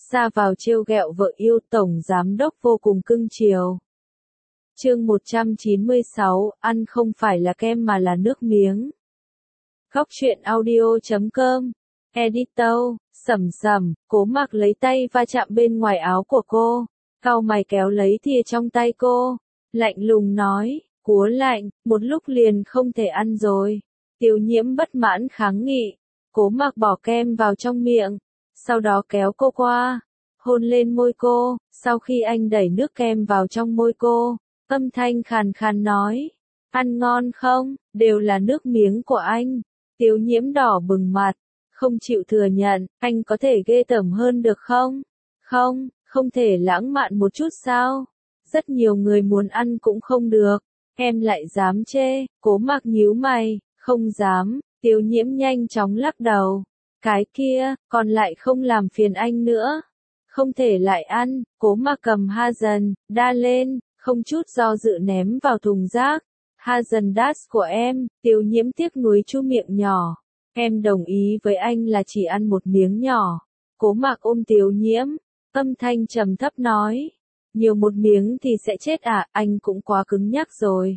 ra vào trêu ghẹo vợ yêu, tổng giám đốc vô cùng cưng chiều. Chương 196, ăn không phải là kem mà là nước miếng. Góc truyện audio.com. Editor, Sầm, Cố Mặc lấy tay va chạm bên ngoài áo của cô, cau mày kéo lấy thìa trong tay cô, lạnh lùng nói, Cúa lạnh, một lúc liền không thể ăn rồi. Tiêu Nhiễm bất mãn kháng nghị, Cố Mặc bỏ kem vào trong miệng, sau đó kéo cô qua, hôn lên môi cô, sau khi anh đẩy nước kem vào trong môi cô, âm thanh khàn khàn nói, ăn ngon không, đều là nước miếng của anh. Tiêu Nhiễm đỏ bừng mặt, không chịu thừa nhận, anh có thể ghê tởm hơn được không? Không thể lãng mạn một chút sao? Rất nhiều người muốn ăn cũng không được, em lại dám chê, Cố Mặc nhíu mày, không dám. Tiêu Nhiễm nhanh chóng lắc đầu, cái kia, còn lại không làm phiền anh nữa. Không thể lại ăn, Cố Mặc cầm Haagen Dazs lên, không chút do dự ném vào thùng rác. Haagen Dazs của em, Tiêu Nhiễm tiếc nuối chu miệng nhỏ. Em đồng ý với anh là chỉ ăn một miếng nhỏ. Cố Mặc ôm Tiêu Nhiễm, âm thanh trầm thấp nói, nhiều một miếng thì sẽ chết à, anh cũng quá cứng nhắc rồi.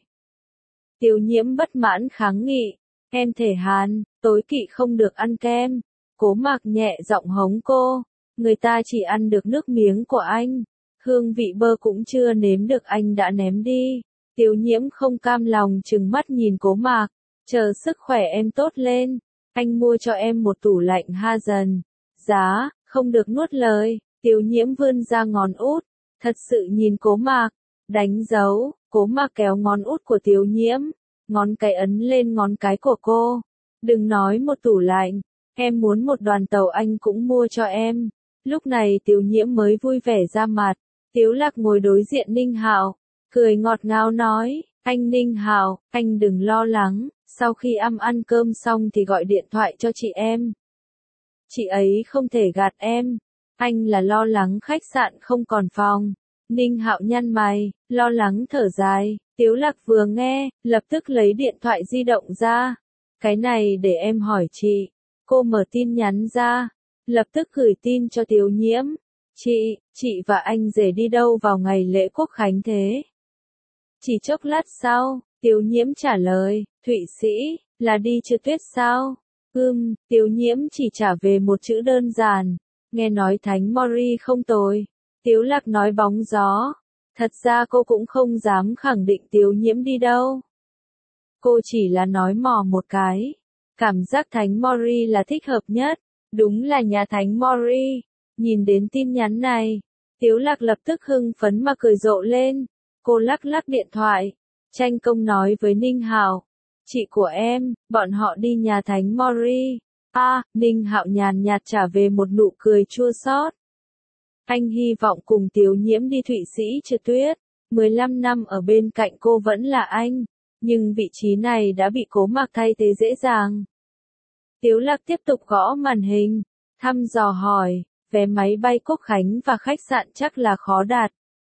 Tiêu Nhiễm bất mãn kháng nghị, em thể Hàn, tối kỵ không được ăn kem. Cố Mặc nhẹ giọng hống cô, người ta chỉ ăn được nước miếng của anh, hương vị bơ cũng chưa nếm được anh đã ném đi. Tiêu Nhiễm không cam lòng trừng mắt nhìn Cố Mặc, chờ sức khỏe em tốt lên, anh mua cho em một tủ lạnh Haagen Dazs, không được nuốt lời. Tiêu Nhiễm vươn ra ngón út, thật sự nhìn Cố Mặc, đánh dấu. Cố Mặc kéo ngón út của Tiêu Nhiễm, ngón cái ấn lên ngón cái của cô. Đừng nói một tủ lạnh, em muốn một đoàn tàu anh cũng mua cho em. Lúc này Tiêu Nhiễm mới vui vẻ ra mặt. Tiếu Lạc ngồi đối diện Ninh Hạo, cười ngọt ngào nói, anh Ninh Hạo, anh đừng lo lắng, sau khi ăn cơm xong thì gọi điện thoại cho chị em. Chị ấy không thể gạt em, anh là lo lắng khách sạn không còn phòng. Ninh Hạo nhăn mày, lo lắng thở dài. Tiếu Lạc vừa nghe, lập tức lấy điện thoại di động ra. Cái này để em hỏi chị. Cô mở tin nhắn ra, lập tức gửi tin cho Tiêu Nhiễm. Chị và anh rể đi đâu vào ngày lễ Quốc khánh thế? Chỉ chốc lát sau, Tiêu Nhiễm trả lời, Thụy Sĩ, là đi trượt tuyết sao? Tiêu Nhiễm chỉ trả về một chữ đơn giản, nghe nói Thánh Mori không tồi. Tiếu Lạc nói bóng gió, thật ra cô cũng không dám khẳng định Tiêu Nhiễm đi đâu. Cô chỉ là nói mò một cái, cảm giác Thánh Mori là thích hợp nhất, đúng là nhà Thánh Mori. Nhìn đến tin nhắn này, Tiếu Lạc lập tức hưng phấn mà cười rộ lên. Cô lắc lắc điện thoại, tranh công nói với Ninh Hạo, chị của em, bọn họ đi nhà Thánh Mori. Ninh Hạo nhàn nhạt trả về một nụ cười chua xót. Anh hy vọng cùng Tiêu Nhiễm đi Thụy Sĩ trượt tuyết, 15 năm ở bên cạnh cô vẫn là anh, nhưng vị trí này đã bị Cố Mặc thay thế dễ dàng. Tiếu Lạc tiếp tục gõ màn hình, thăm dò hỏi, vé máy bay Quốc khánh và khách sạn chắc là khó đạt.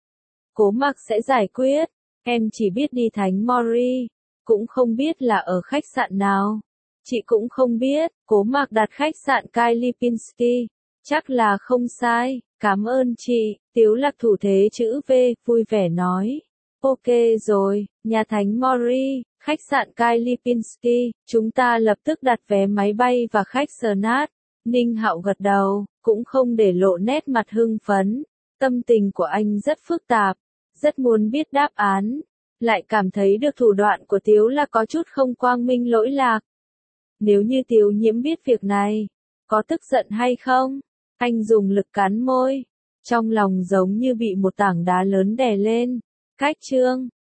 Cố Mặc sẽ giải quyết, em chỉ biết đi Thánh Mori, cũng không biết là ở khách sạn nào. Chị cũng không biết. Cố Mặc đặt khách sạn Kylipinski, chắc là không sai, cảm ơn chị. Tiếu Lạc thủ thế chữ V, vui vẻ nói, ok rồi, nhà Thánh Mori, khách sạn Kylipinski, chúng ta lập tức đặt vé máy bay và khách Snat. Ninh Hạo gật đầu, cũng không để lộ nét mặt hưng phấn. Tâm tình của anh rất phức tạp, rất muốn biết đáp án, lại cảm thấy được thủ đoạn của Tiếu Lạc có chút không quang minh lỗi lạc. Nếu như Tiêu Nhiễm biết việc này, có tức giận hay không? Anh dùng lực cắn môi, trong lòng giống như bị một tảng đá lớn đè lên. Cách chương